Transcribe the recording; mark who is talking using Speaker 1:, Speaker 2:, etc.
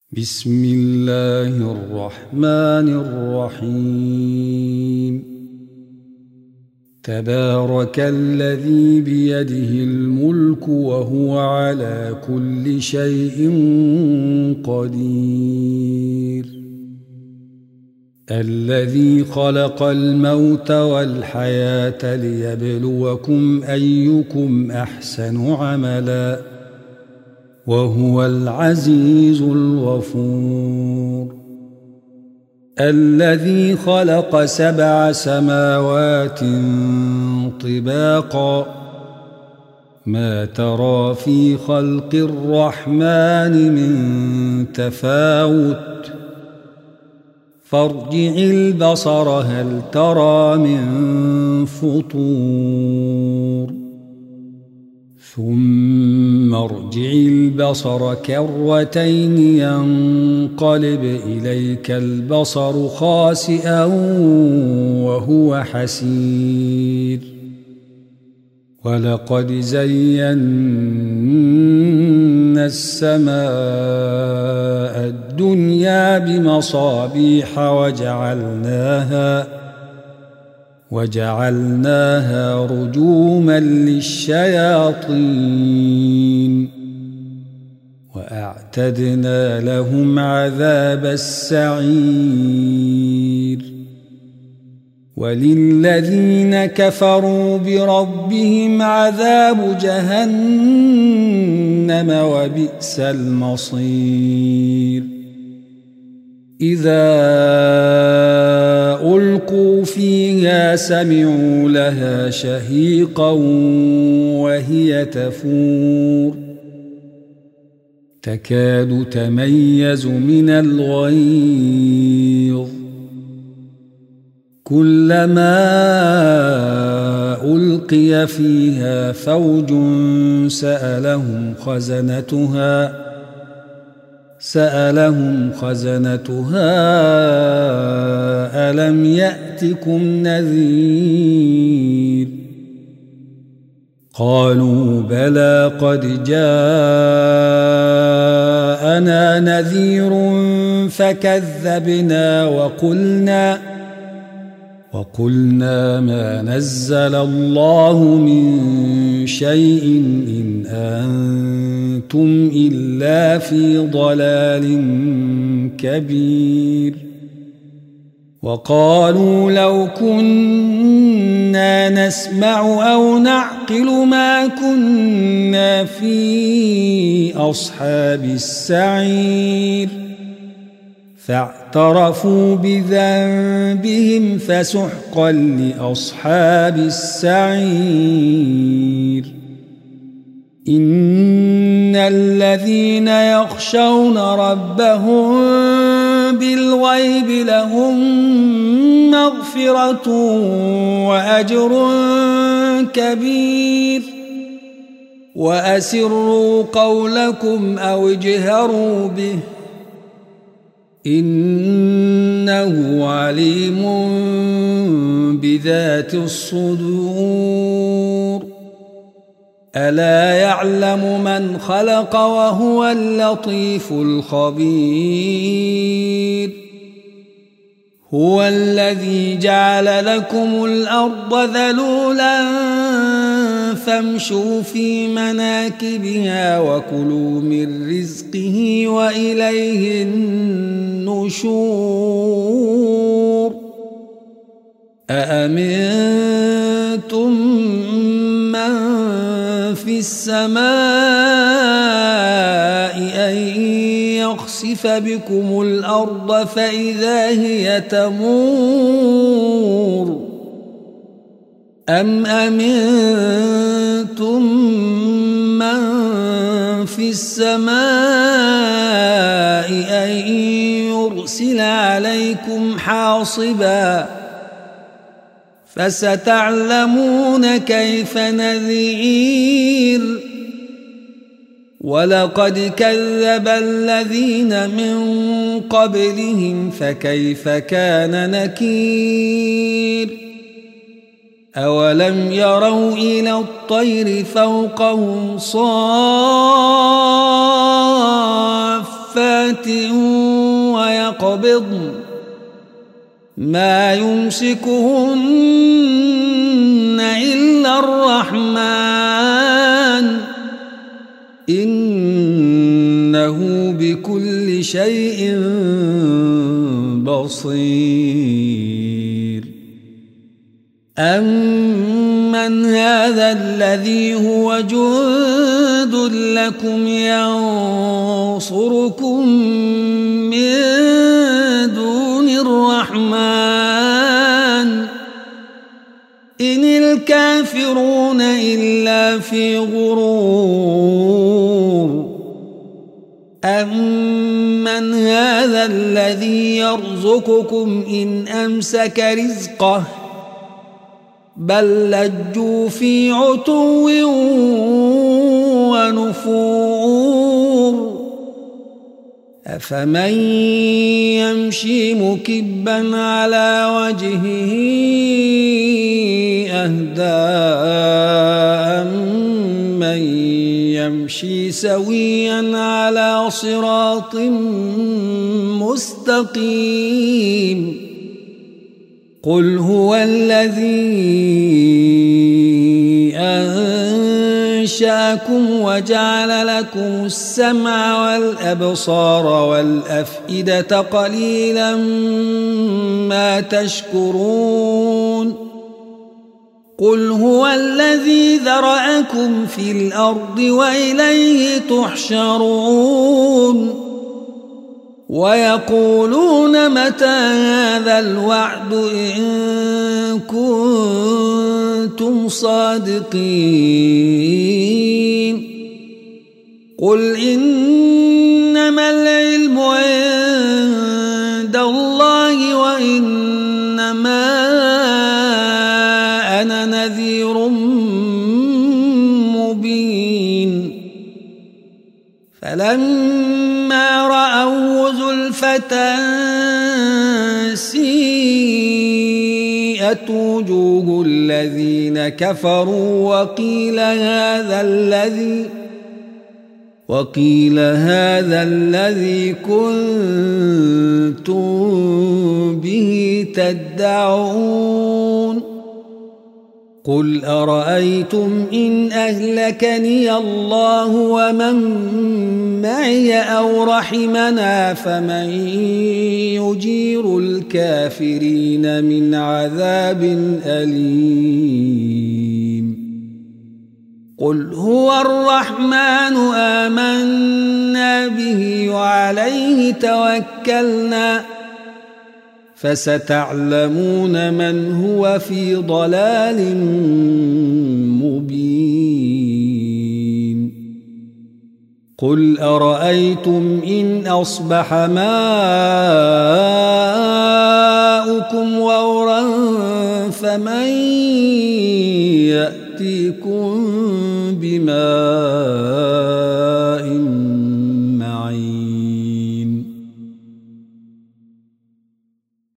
Speaker 1: بسم الله الرحمن الرحيم. تبارك الذي بيده الملك وهو على كل شيء قدير. الذي خلق الموت والحياة ليبلوكم أيكم أحسن عملا وهو العزيز الغفور. الذي خلق 7 سماوات طباقا ما ترى في خلق الرحمن من تفاوت فارجع البصر هل ترى من فطور ثم ارجع البصر كرتين ينقلب إليك البصر خاسئا وهو حسير. ولقد زينا السماء الدنيا بمصابيح وجعلناها رجوما للشياطين وأعتدنا لهم عذاب السعير. وللذين كفروا بربهم عذاب جهنم وبئس المصير. إذا ألقوا فيها سمعوا لها شهيقا وهي تفور تكاد تميز من الغيظ كلما ألقي فيها فوج سألهم خزنتها ألم يأتكم نذير قالوا بلى قد جاءنا نذير فكذبنا وقلنا ما نزل الله من شيء إن أنتم إلا في ضلال كبير. وقالوا لو كنا نسمع أو نعقل ما كنا في أصحاب السعير فاعترفوا بذنبهم فسحقا لأصحاب السعير. إن الذين يخشون ربهم بالغيب لهم مغفرة وأجر كبير. وأسروا قولكم أو اجهروا به إنه عليم بذات الصدور. ألا يعلم من خلق وهو اللطيف الخبير. هو الذي جعل لكم الأرض ذلولا فامشوا في مناكبها وكلوا من رزقه وإليه النشور. أأمنتم من في السماء أن يخسف بكم الأرض فإذا هي تمور أم أمنتم من في السماء أن يرسل عليكم حاصبا فستعلمون كيف نذير. ولقد كذب الذين من قبلهم فكيف كان نكير. أولم يروا إلى الطير فوقهم صافات صفات ويقبضن ما يمسكهن إلا الرحمن إنه بكل شيء بصير. أمن هذا الذي هو جند لكم ينصركم من دون الرحمن إن الكافرون إلا في غرور. أمن هذا الذي يرزقكم إن أمسك رزقه بل لجوا في عتو ونفور. أفمن يمشي مكبا على وجهه أهدى أمن يمشي سويا على صراط مستقيم. قل هو الذي أنشأكم وجعل لكم السمع والأبصار والأفئدة قليلا ما تشكرون. قل هو الذي ذرأكم في الأرض وإليه تحشرون. ويقولون متى هذا الوعد إن كنتم صادقين. قل إنما العلم عند الله وإنما أنا نذير مبين. فلما رأوه زلفة سيئت وجوه الذين كفروا وقيل هذا الذي كنتم به تدعون. قل أرأيتم إن أهلكني الله ومن معي أو رحمنا فمن يجير الكافرين من عذاب أليم. قل هو الرحمن آمنا به وعليه توكلنا فستعلمون من هو في ضلال مبين. قل أرأيتم إن أصبح ماؤكم غورا فمن يأتيكم بماء